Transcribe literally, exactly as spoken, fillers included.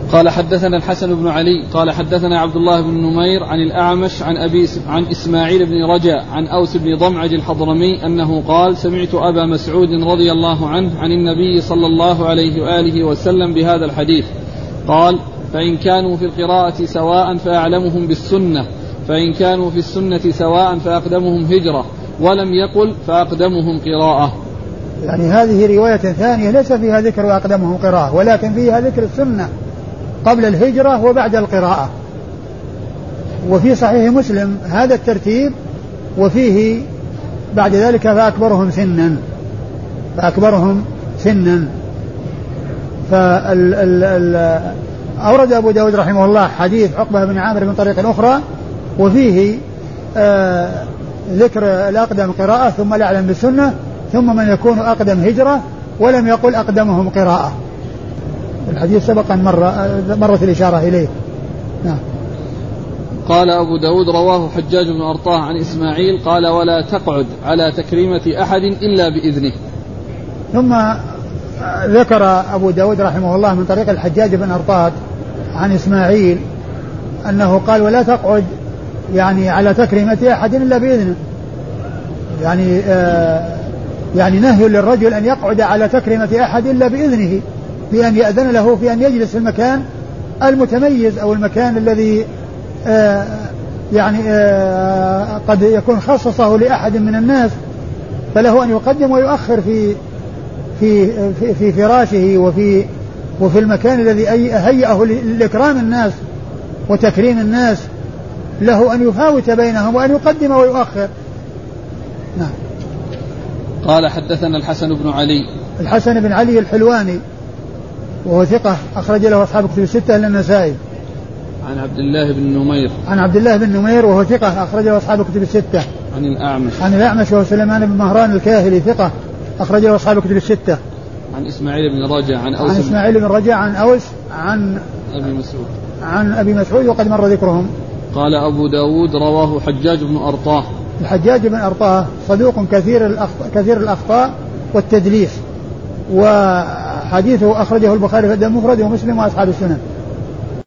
قال حدثنا الحسن بن علي قال حدثنا عبد الله بن نمير عن الأعمش عن أبي عن إسماعيل بن رجاء عن أوس بن ضمعج الحضرمي أنه قال سمعت أبا مسعود رضي الله عنه عن النبي صلى الله عليه وآله وسلم بهذا الحديث قال فإن كانوا في القراءة سواء فأعلمهم بالسنة فإن كانوا في السنة سواء فأقدمهم هجرة ولم يقل فأقدمهم قراءة. يعني هذه رواية ثانية ليس فيها ذكر وأقدمهم قراءة ولكن فيها ذكر السنة قبل الهجرة وبعد القراءة. وفي صحيح مسلم هذا الترتيب وفيه بعد ذلك فأكبرهم سنا فأكبرهم سنا. فأورد أبو داود رحمه الله حديث عقبة بن عامر من طريق أخرى وفيه آه ذكر الأقدم قراءة ثم الأعلم بالسنة ثم من يكون أقدم هجرة ولم يقل أقدمهم قراءة. الحديث سبقا مرة مرت الإشارة إليه. نعم. قال أبو داود رواه حجاج بن أرطاه عن إسماعيل قال ولا تقعد على تكريمة أحد إلا بإذنه. ثم ذكر أبو داود رحمه الله من طريق الحجاج بن أرطاه عن إسماعيل أنه قال ولا تقعد يعني على تكريمة أحد إلا بإذنه. يعني آه يعني نهي للرجل أن يقعد على تكريمة أحد إلا بإذنه بأن يأذن له في أن يجلس في المكان المتميز أو المكان الذي آه يعني آه قد يكون خصصه لأحد من الناس فله أن يقدم ويؤخر في في في, في فراشه وفي وفي المكان الذي هيئه لإكرام الناس وتكريم الناس له أن يفاوت بينهم وأن يقدم ويؤخر. نعم. قال حدثنا الحسن بن علي الحسن بن علي الحلواني وهو ثقة أخرج له أصحاب كتب الستة إلا النسائي. عن عبد الله بن نمير عن عبد الله بن نمير وهو ثقة أخرج له أصحاب كتب الستة. عن الأعمش عن الأعمش وهو سليمان بن مهران الكاهلي ثقة أخرج له أصحاب كتب الستة. عن إسماعيل بن رجاء عن أوس عن إسماعيل بن رجاء عن أوس عن أبي مسعود عن أبي مسعود وقد مر ذكرهم. قال أبو داود رواه حجاج بن أرطاه. الحجاج بن أرطاه صدوق كثير الأخطاء, كثير الأخطاء والتدليس وحديثه أخرجه البخاري في الأدب المفرد ومسلم وأصحاب السنن.